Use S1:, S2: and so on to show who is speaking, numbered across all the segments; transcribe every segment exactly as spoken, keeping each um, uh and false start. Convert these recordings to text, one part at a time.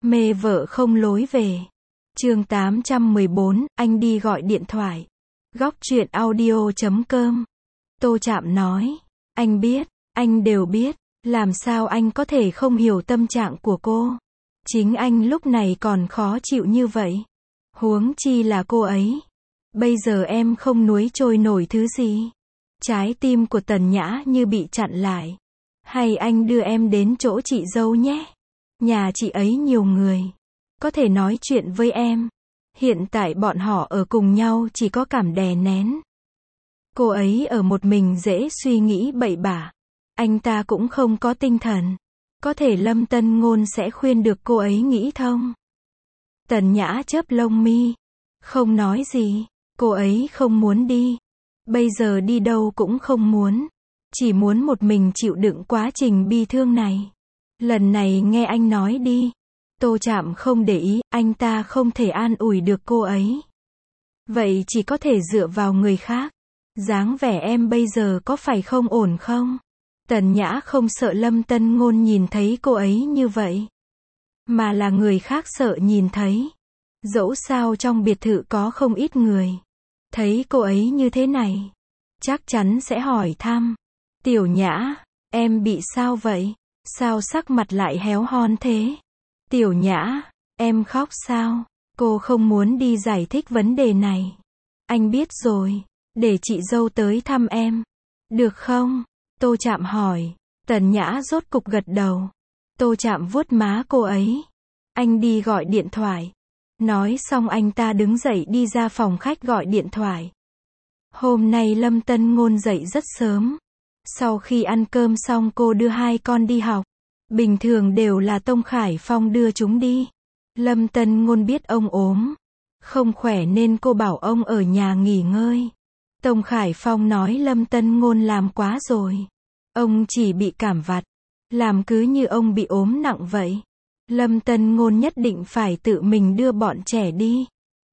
S1: Mê vợ không lối về. Chương tám trăm mười bốn, anh đi gọi điện thoại. Góc truyện audio chấm com. Tô Trạm nói, anh biết, anh đều biết, làm sao anh có thể không hiểu tâm trạng của cô. Chính anh lúc này còn khó chịu như vậy. Huống chi là cô ấy. Bây giờ em không nuối trôi nổi thứ gì. Trái tim của Tần Nhã như bị chặn lại. Hay anh đưa em đến chỗ chị dâu nhé. Nhà chị ấy nhiều người. Có thể nói chuyện với em. Hiện tại bọn họ ở cùng nhau chỉ có cảm đè nén. Cô ấy ở một mình dễ suy nghĩ bậy bạ. Anh ta cũng không có tinh thần. Có thể Lâm Tân Ngôn sẽ khuyên được cô ấy nghĩ thông. Tần Nhã chớp lông mi. Không nói gì. Cô ấy không muốn đi. Bây giờ đi đâu cũng không muốn. Chỉ muốn một mình chịu đựng quá trình bi thương này. Lần này nghe anh nói đi. Tô Trạm không để ý, anh ta không thể an ủi được cô ấy. Vậy chỉ có thể dựa vào người khác. Dáng vẻ em bây giờ có phải không ổn không? Tần Nhã không sợ Lâm Tân Ngôn nhìn thấy cô ấy như vậy. Mà là người khác sợ nhìn thấy. Dẫu sao trong biệt thự có không ít người. Thấy cô ấy như thế này. Chắc chắn sẽ hỏi thăm. Tiểu Nhã, em bị sao vậy? Sao sắc mặt lại héo hon thế? Tiểu Nhã, em khóc sao? Cô không muốn đi giải thích vấn đề này. Anh biết rồi, để chị dâu tới thăm em. Được không? Tô Trạm hỏi. Tần Nhã rốt cục gật đầu. Tô Trạm vuốt má cô ấy. Anh đi gọi điện thoại. Nói xong anh ta đứng dậy đi ra phòng khách gọi điện thoại. Hôm nay Lâm Tân Ngôn dậy rất sớm. Sau khi ăn cơm xong cô đưa hai con đi học. Bình thường đều là Tông Khải Phong đưa chúng đi. Lâm Tân Ngôn biết ông ốm. Không khỏe nên cô bảo ông ở nhà nghỉ ngơi. Tông Khải Phong nói Lâm Tân Ngôn làm quá rồi. Ông chỉ bị cảm vặt. Làm cứ như ông bị ốm nặng vậy. Lâm Tân Ngôn nhất định phải tự mình đưa bọn trẻ đi.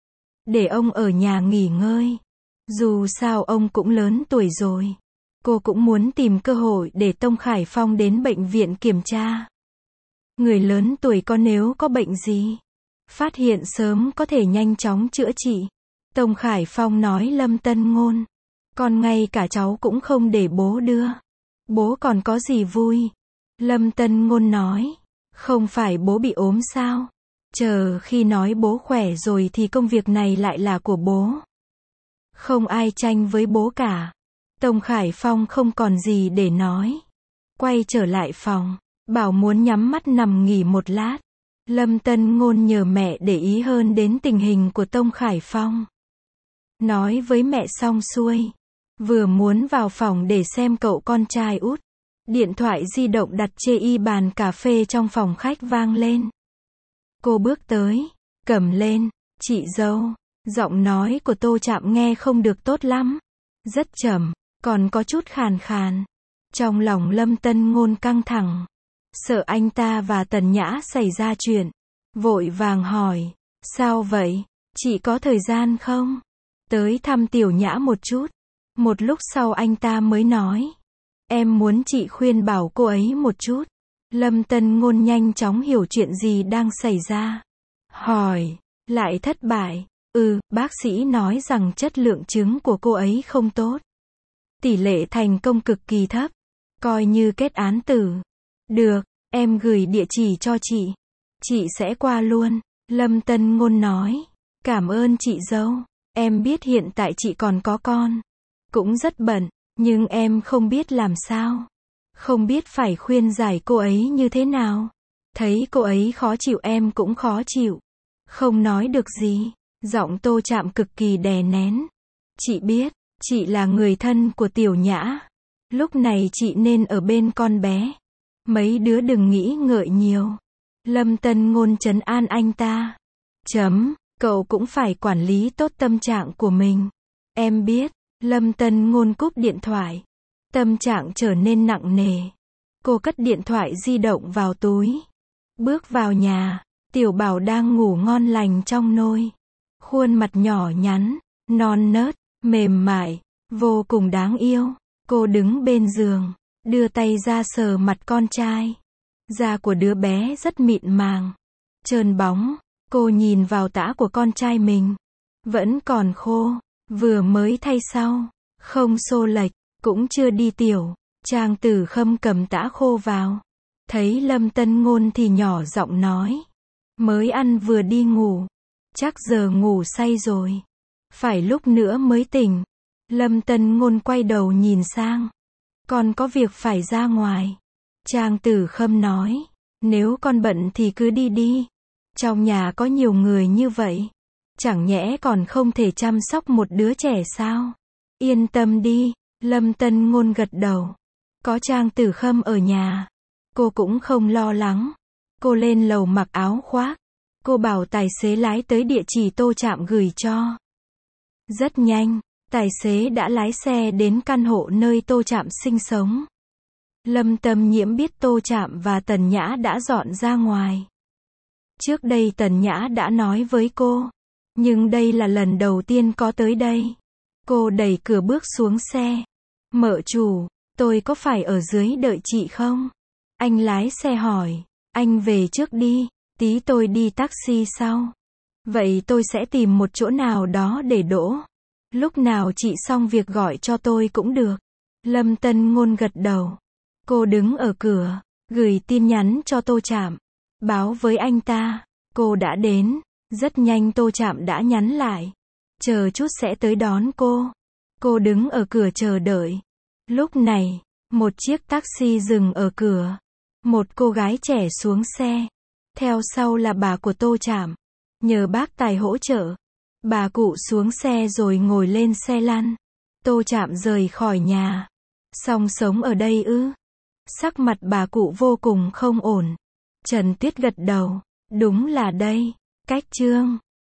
S1: Để ông ở nhà nghỉ ngơi. Dù sao ông cũng lớn tuổi rồi. Cô cũng muốn tìm cơ hội để Tông Khải Phong đến bệnh viện kiểm tra. Người lớn tuổi có nếu có bệnh gì, phát hiện sớm có thể nhanh chóng chữa trị. Tông Khải Phong nói Lâm Tân Ngôn, còn ngay cả cháu cũng không để bố đưa. Bố còn có gì vui? Lâm Tân Ngôn nói, không phải bố bị ốm sao? Chờ khi nói bố khỏe rồi thì công việc này lại là của bố. Không ai tranh với bố cả. Tông Khải Phong không còn gì để nói. Quay trở lại phòng, bảo muốn nhắm mắt nằm nghỉ một lát. Lâm Tân Ngôn nhờ mẹ để ý hơn đến tình hình của Tông Khải Phong. Nói với mẹ xong xuôi. Vừa muốn vào phòng để xem cậu con trai út. Điện thoại di động đặt chê y bàn cà phê trong phòng khách vang lên. Cô bước tới, cầm lên, chị dâu. Giọng nói của Tô Trạm nghe không được tốt lắm. Rất trầm. Còn có chút khàn khàn. Trong lòng Lâm Tân Ngôn căng thẳng. Sợ anh ta và Tần Nhã xảy ra chuyện. Vội vàng hỏi. Sao vậy? Chị có thời gian không? Tới thăm Tiểu Nhã một chút. Một lúc sau anh ta mới nói. Em muốn chị khuyên bảo cô ấy một chút. Lâm Tân Ngôn nhanh chóng hiểu chuyện gì đang xảy ra. Hỏi. Lại thất bại. Ừ, bác sĩ nói rằng chất lượng trứng của cô ấy không tốt. Tỷ lệ thành công cực kỳ thấp. Coi như kết án tử. Được, em gửi địa chỉ cho chị. Chị sẽ qua luôn. Lâm Tân Ngôn nói. Cảm ơn chị dâu. Em biết hiện tại chị còn có con. Cũng rất bận. Nhưng em không biết làm sao. Không biết phải khuyên giải cô ấy như thế nào. Thấy cô ấy khó chịu em cũng khó chịu. Không nói được gì. Giọng Tô Trạm cực kỳ đè nén. Chị biết. Chị là người thân của Tiểu Nhã. Lúc này chị nên ở bên con bé. Mấy đứa đừng nghĩ ngợi nhiều. Lâm Tân Ngôn trấn an anh ta. Chấm, cậu cũng phải quản lý tốt tâm trạng của mình. Em biết. Lâm Tân Ngôn cúp điện thoại. Tâm trạng trở nên nặng nề. Cô cất điện thoại di động vào túi. Bước vào nhà. Tiểu Bảo đang ngủ ngon lành trong nôi. Khuôn mặt nhỏ nhắn, non nớt, mềm mại, vô cùng đáng yêu. Cô đứng bên giường, đưa tay ra sờ mặt con trai. Da của đứa bé rất mịn màng. trơn bóng. Cô nhìn vào tã của con trai mình. Vẫn còn khô, vừa mới thay sau, không xô lệch, cũng chưa đi tiểu. Trang Tử Khâm cầm tã khô vào. Thấy Lâm Tân Ngôn thì nhỏ giọng nói. Mới ăn vừa đi ngủ. Chắc giờ ngủ say rồi. Phải lúc nữa mới tỉnh. Lâm Tân Ngôn quay đầu nhìn sang. Con có việc phải ra ngoài. Trang Tử Khâm nói. Nếu con bận thì cứ đi đi. Trong nhà có nhiều người như vậy. Chẳng nhẽ còn không thể chăm sóc một đứa trẻ sao? Yên tâm đi. Lâm Tân Ngôn gật đầu. Có Trang Tử Khâm ở nhà. Cô cũng không lo lắng. Cô lên lầu mặc áo khoác. Cô bảo tài xế lái tới địa chỉ Tô Trạm gửi cho. Rất nhanh, tài xế đã lái xe đến căn hộ nơi Tô Trạm sinh sống. Lâm Tâm Nhiễm biết Tô Trạm và Tần Nhã đã dọn ra ngoài. Trước đây Tần Nhã đã nói với cô. Nhưng đây là lần đầu tiên có tới đây. Cô đẩy cửa bước xuống xe. Mợ chủ, tôi có phải ở dưới đợi chị không? Anh lái xe hỏi. Anh về trước đi, tí tôi đi taxi sau. Vậy tôi sẽ tìm một chỗ nào đó để đỗ. Lúc nào chị xong việc gọi cho tôi cũng được. Lâm Tân Ngôn gật đầu. Cô đứng ở cửa, gửi tin nhắn cho Tô Trạm. Báo với anh ta, cô đã đến. Rất nhanh Tô Trạm đã nhắn lại. Chờ chút sẽ tới đón cô. Cô đứng ở cửa chờ đợi. Lúc này, một chiếc taxi dừng ở cửa. Một cô gái trẻ xuống xe. Theo sau là bà của Tô Trạm. Nhờ bác tài hỗ trợ. Bà cụ xuống xe rồi ngồi lên xe lăn. Tô Trạm rời khỏi nhà. Xong sống ở đây ư? Sắc mặt bà cụ vô cùng không ổn. Trần Tuyết gật đầu. Đúng là đây. Cách chương